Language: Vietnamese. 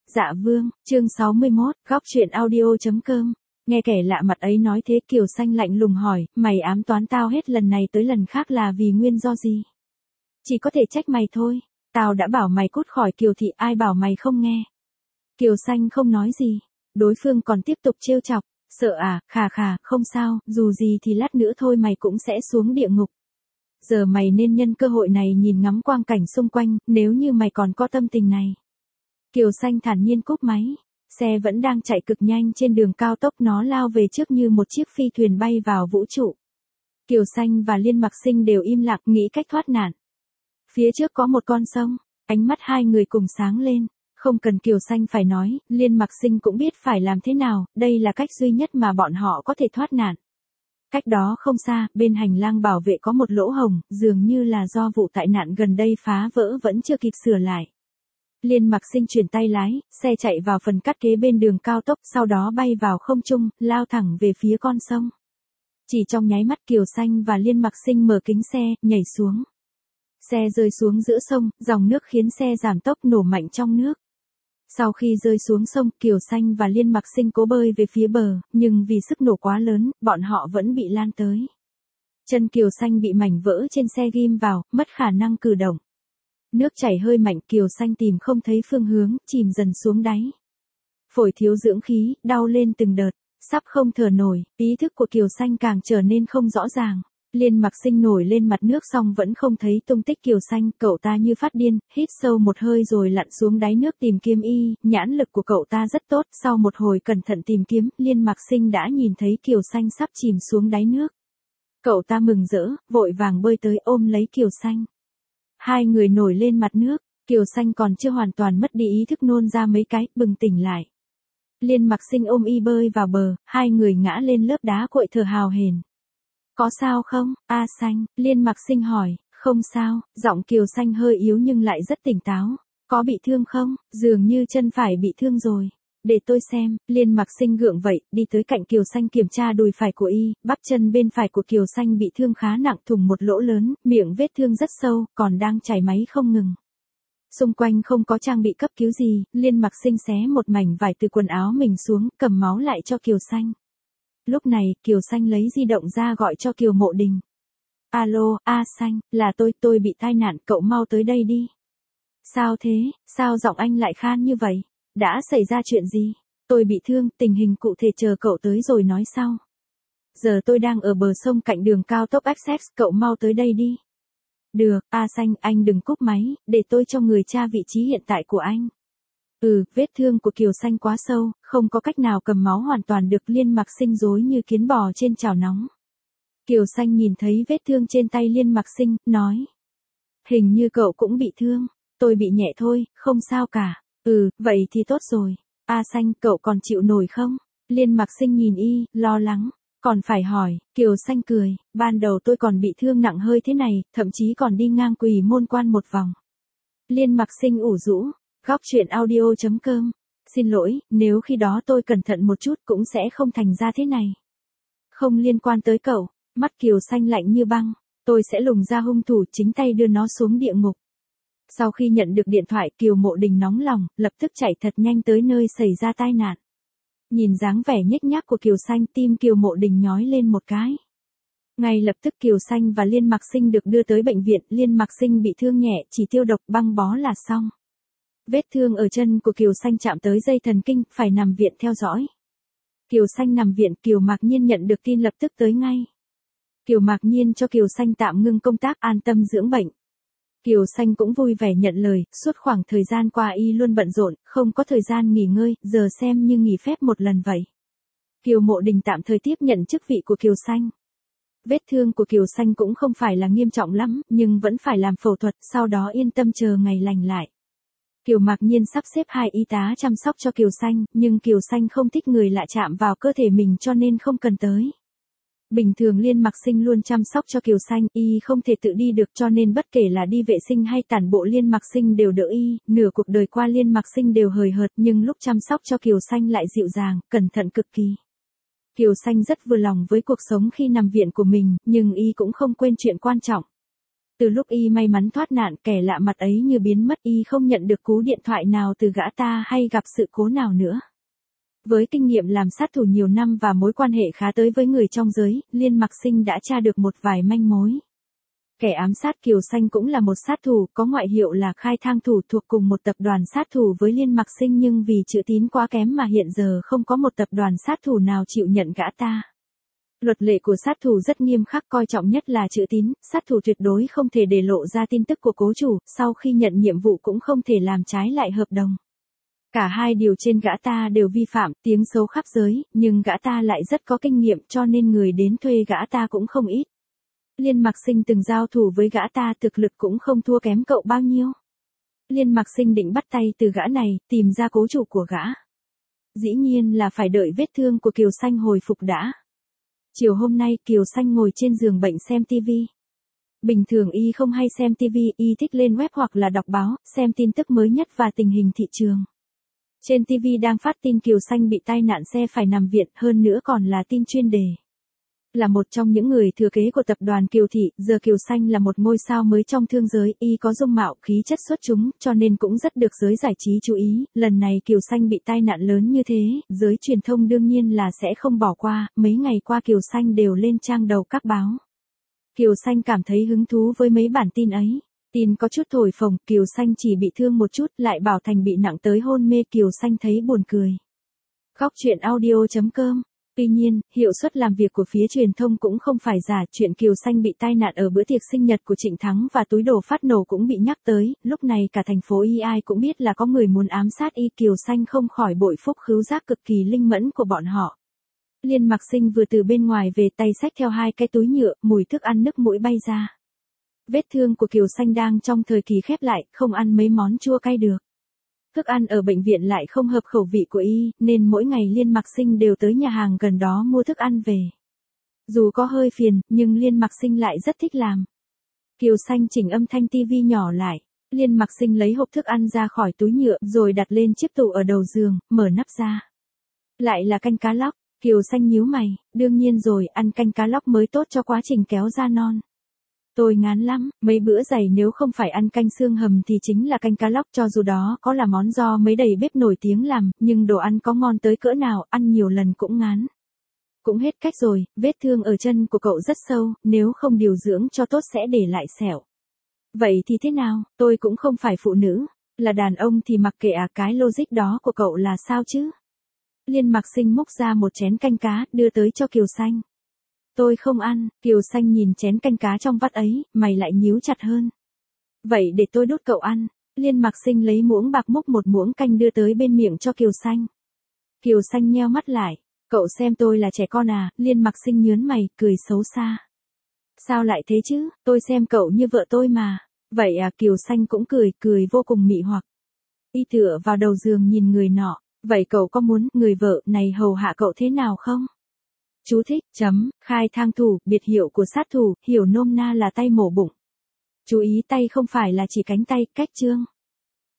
Dạ vương, chương 61, góc truyện audio.com. Nghe kẻ lạ mặt ấy nói thế Kiều Xanh lạnh lùng hỏi, mày ám toán tao hết lần này tới lần khác là vì nguyên do gì? Chỉ có thể trách mày thôi, tao đã bảo mày cút khỏi Kiều thị, ai bảo mày không nghe. Kiều Xanh không nói gì, đối phương còn tiếp tục trêu chọc, sợ à, khà, không sao, dù gì thì lát nữa thôi mày cũng sẽ xuống địa ngục. Giờ mày nên nhân cơ hội này nhìn ngắm quang cảnh xung quanh, nếu như mày còn có tâm tình này. Kiều Xanh thản nhiên cúp máy, xe vẫn đang chạy cực nhanh trên đường cao tốc, nó lao về trước như một chiếc phi thuyền bay vào vũ trụ. Kiều Xanh và Liên Mặc Sinh đều im lặng nghĩ cách thoát nạn. Phía trước có một con sông, ánh mắt hai người cùng sáng lên, không cần Kiều Xanh phải nói, Liên Mặc Sinh cũng biết phải làm thế nào, đây là cách duy nhất mà bọn họ có thể thoát nạn. Cách đó không xa, bên hành lang bảo vệ có một lỗ hổng, dường như là do vụ tai nạn gần đây phá vỡ vẫn chưa kịp sửa lại. Liên Mặc Sinh chuyển tay lái, xe chạy vào phần cắt kế bên đường cao tốc, sau đó bay vào không trung, lao thẳng về phía con sông. Chỉ trong nháy mắt Kiều Xanh và Liên Mặc Sinh mở kính xe, nhảy xuống. Xe rơi xuống giữa sông, dòng nước khiến xe giảm tốc nổ mạnh trong nước. Sau khi rơi xuống sông, Kiều Xanh và Liên Mặc Sinh cố bơi về phía bờ, nhưng vì sức nổ quá lớn, bọn họ vẫn bị lan tới. Chân Kiều Xanh bị mảnh vỡ trên xe ghim vào, mất khả năng cử động. Nước chảy hơi mạnh, Kiều Xanh tìm không thấy phương hướng, chìm dần xuống đáy. Phổi thiếu dưỡng khí, đau lên từng đợt, sắp không thở nổi, ý thức của Kiều Xanh càng trở nên không rõ ràng. Liên Mặc Sinh nổi lên mặt nước xong vẫn không thấy tung tích Kiều Xanh, cậu ta như phát điên, hít sâu một hơi rồi lặn xuống đáy nước tìm kiếm nhãn lực của cậu ta rất tốt, sau một hồi cẩn thận tìm kiếm, Liên Mặc Sinh đã nhìn thấy Kiều Xanh sắp chìm xuống đáy nước. Cậu ta mừng rỡ, vội vàng bơi tới ôm lấy Kiều Xanh. Hai người nổi lên mặt nước, Kiều Xanh còn chưa hoàn toàn mất đi ý thức nôn ra mấy cái, bừng tỉnh lại. Liên Mặc Sinh ôm bơi vào bờ, hai người ngã lên lớp đá cội thở hào hển. Có sao không, A Xanh? Liên Mặc Sinh hỏi. Không sao, giọng Kiều Xanh hơi yếu nhưng lại rất tỉnh táo. Có bị thương không? Dường như chân phải bị thương rồi. Để tôi xem. Liên Mặc Sinh gượng vậy, đi tới cạnh Kiều Xanh kiểm tra đùi phải của bắp chân bên phải của Kiều Xanh bị thương khá nặng, thủng một lỗ lớn, miệng vết thương rất sâu, còn đang chảy máu không ngừng. Xung quanh không có trang bị cấp cứu gì, Liên Mặc Sinh xé một mảnh vải từ quần áo mình xuống, cầm máu lại cho Kiều Xanh. Lúc này, Kiều Xanh lấy di động ra gọi cho Kiều Mộ Đình. Alo, A Xanh, là tôi bị tai nạn, cậu mau tới đây đi. Sao thế, sao giọng anh lại khan như vậy? Đã xảy ra chuyện gì? Tôi bị thương, tình hình cụ thể chờ cậu tới rồi nói sau. Giờ tôi đang ở bờ sông cạnh đường cao tốc Access, cậu mau tới đây đi. Được, A Xanh, anh đừng cúp máy, để tôi cho người tra vị trí hiện tại của anh. Vết thương của Kiều Xanh quá sâu, không có cách nào cầm máu hoàn toàn được. Liên Mặc Sinh rối như kiến bò trên chảo nóng. Kiều Xanh nhìn thấy vết thương trên tay Liên Mặc Sinh, nói. Hình như cậu cũng bị thương, tôi bị nhẹ thôi, không sao cả. Vậy thì tốt rồi. A Xanh, cậu còn chịu nổi không? Liên Mặc Sinh nhìn lo lắng. Còn phải hỏi, Kiều Xanh cười, ban đầu tôi còn bị thương nặng hơi thế này, thậm chí còn đi ngang Quỳ Môn Quan một vòng. Liên Mặc Sinh ủ rũ. Góc truyện audio.com. Xin lỗi, nếu khi đó tôi cẩn thận một chút cũng sẽ không thành ra thế này. Không liên quan tới cậu, mắt Kiều Xanh lạnh như băng, tôi sẽ lùng ra hung thủ chính tay đưa nó xuống địa ngục. Sau khi nhận được điện thoại, Kiều Mộ Đình nóng lòng, lập tức chạy thật nhanh tới nơi xảy ra tai nạn. Nhìn dáng vẻ nhếch nhác của Kiều Xanh, tim Kiều Mộ Đình nhói lên một cái. Ngay lập tức Kiều Xanh và Liên Mặc Sinh được đưa tới bệnh viện, Liên Mặc Sinh bị thương nhẹ, chỉ tiêu độc băng bó là xong. Vết thương ở chân của Kiều Xanh chạm tới dây thần kinh, phải nằm viện theo dõi. Kiều Xanh nằm viện, Kiều Mạc Nhiên nhận được tin lập tức tới ngay. Kiều Mạc Nhiên cho Kiều Xanh tạm ngưng công tác, an tâm dưỡng bệnh. Kiều Xanh cũng vui vẻ nhận lời, suốt khoảng thời gian qua luôn bận rộn, không có thời gian nghỉ ngơi, giờ xem như nghỉ phép một lần vậy. Kiều Mộ Đình tạm thời tiếp nhận chức vị của Kiều Xanh. Vết thương của Kiều Xanh cũng không phải là nghiêm trọng lắm, nhưng vẫn phải làm phẫu thuật, sau đó yên tâm chờ ngày lành lại. Kiều Mạc Nhiên sắp xếp hai y tá chăm sóc cho Kiều Xanh, nhưng Kiều Xanh không thích người lạ chạm vào cơ thể mình cho nên không cần tới. Bình thường Liên Mặc Sinh luôn chăm sóc cho Kiều Xanh, không thể tự đi được cho nên bất kể là đi vệ sinh hay tản bộ Liên Mặc Sinh đều đỡ nửa cuộc đời qua Liên Mặc Sinh đều hời hợt nhưng lúc chăm sóc cho Kiều Xanh lại dịu dàng, cẩn thận cực kỳ. Kiều Xanh rất vừa lòng với cuộc sống khi nằm viện của mình, nhưng cũng không quên chuyện quan trọng. Từ lúc y may mắn thoát nạn, kẻ lạ mặt ấy như biến mất, y không nhận được cú điện thoại nào từ gã ta hay gặp sự cố nào nữa. Với kinh nghiệm làm sát thủ nhiều năm và mối quan hệ khá tới với người trong giới, Liên Mặc Sinh đã tra được một vài manh mối. Kẻ ám sát Kiều Xanh cũng là một sát thủ, có ngoại hiệu là Khai Thang Thủ, thuộc cùng một tập đoàn sát thủ với Liên Mặc Sinh, nhưng vì chữ tín quá kém mà hiện giờ không có một tập đoàn sát thủ nào chịu nhận gã ta. Luật lệ của sát thủ rất nghiêm khắc, coi trọng nhất là chữ tín, sát thủ tuyệt đối không thể để lộ ra tin tức của cố chủ, sau khi nhận nhiệm vụ cũng không thể làm trái lại hợp đồng. Cả hai điều trên gã ta đều vi phạm, tiếng xấu khắp giới, nhưng gã ta lại rất có kinh nghiệm, cho nên người đến thuê gã ta cũng không ít. Liên Mặc Sinh từng giao thủ với gã ta, thực lực cũng không thua kém cậu bao nhiêu. Liên Mặc Sinh định bắt tay từ gã này, tìm ra cố chủ của gã. Dĩ nhiên là phải đợi vết thương của Kiều Xanh hồi phục đã. Chiều hôm nay, Kiều Xanh ngồi trên giường bệnh xem TV. Bình thường y không hay xem TV, y thích lên web hoặc là đọc báo, xem tin tức mới nhất và tình hình thị trường. Trên TV đang phát tin Kiều Xanh bị tai nạn xe phải nằm viện, hơn nữa còn là tin chuyên đề. Là một trong những người thừa kế của tập đoàn Kiều Thị, giờ Kiều Xanh là một ngôi sao mới trong thương giới, y có dung mạo, khí chất xuất chúng, cho nên cũng rất được giới giải trí chú ý. Lần này Kiều Xanh bị tai nạn lớn như thế, giới truyền thông đương nhiên là sẽ không bỏ qua, mấy ngày qua Kiều Xanh đều lên trang đầu các báo. Kiều Xanh cảm thấy hứng thú với mấy bản tin ấy. Tin có chút thổi phồng, Kiều Xanh chỉ bị thương một chút, lại bảo thành bị nặng tới hôn mê, Kiều Xanh thấy buồn cười. Góc truyện audio.com. Tuy nhiên, hiệu suất làm việc của phía truyền thông cũng không phải giả, chuyện Kiều Xanh bị tai nạn ở bữa tiệc sinh nhật của Trịnh Thắng và túi đồ phát nổ cũng bị nhắc tới, lúc này cả thành phố Y ai cũng biết là có người muốn ám sát y, Kiều Xanh không khỏi bội phúc khứu giác cực kỳ linh mẫn của bọn họ. Liên Mặc Sinh vừa từ bên ngoài về, tay xách theo 2 cái túi nhựa, mùi thức ăn nức mũi bay ra. Vết thương của Kiều Xanh đang trong thời kỳ khép lại, không ăn mấy món chua cay được. Thức ăn ở bệnh viện lại không hợp khẩu vị của y, nên mỗi ngày Liên Mặc Sinh đều tới nhà hàng gần đó mua thức ăn về. Dù có hơi phiền, nhưng Liên Mặc Sinh lại rất thích làm. Kiều Xanh chỉnh âm thanh TV nhỏ lại. Liên Mặc Sinh lấy hộp thức ăn ra khỏi túi nhựa, rồi đặt lên chiếc tủ ở đầu giường, mở nắp ra. Lại là canh cá lóc. Kiều Xanh nhíu mày, đương nhiên rồi, ăn canh cá lóc mới tốt cho quá trình kéo da non. Tôi ngán lắm, mấy bữa dày nếu không phải ăn canh xương hầm thì chính là canh cá lóc, cho dù đó có là món do mấy đầy bếp nổi tiếng làm, nhưng đồ ăn có ngon tới cỡ nào, ăn nhiều lần cũng ngán. Cũng hết cách rồi, vết thương ở chân của cậu rất sâu, nếu không điều dưỡng cho tốt sẽ để lại sẹo. Vậy thì thế nào, tôi cũng không phải phụ nữ, là đàn ông thì mặc kệ cái logic đó của cậu là sao chứ? Liên Mặc Sinh múc ra một chén canh cá, đưa tới cho Kiều Xanh. Tôi không ăn, Kiều Xanh nhìn chén canh cá trong vắt ấy, mày lại nhíu chặt hơn. Vậy để tôi đút cậu ăn. Liên Mặc Sinh lấy muỗng bạc múc một muỗng canh đưa tới bên miệng cho Kiều Xanh. Kiều Xanh nheo mắt lại. Cậu xem tôi là trẻ con à? Liên Mặc Sinh nhớn mày, cười xấu xa. Sao lại thế chứ, tôi xem cậu như vợ tôi mà. Vậy Kiều Xanh cũng cười vô cùng mị hoặc. Y tựa vào đầu giường nhìn người nọ. Vậy cậu có muốn người vợ này hầu hạ cậu thế nào không? Chú thích, Khai Thang Thủ, biệt hiệu của sát thủ, hiểu nôm na là tay mổ bụng. Chú ý tay không phải là chỉ cánh tay, cách chương.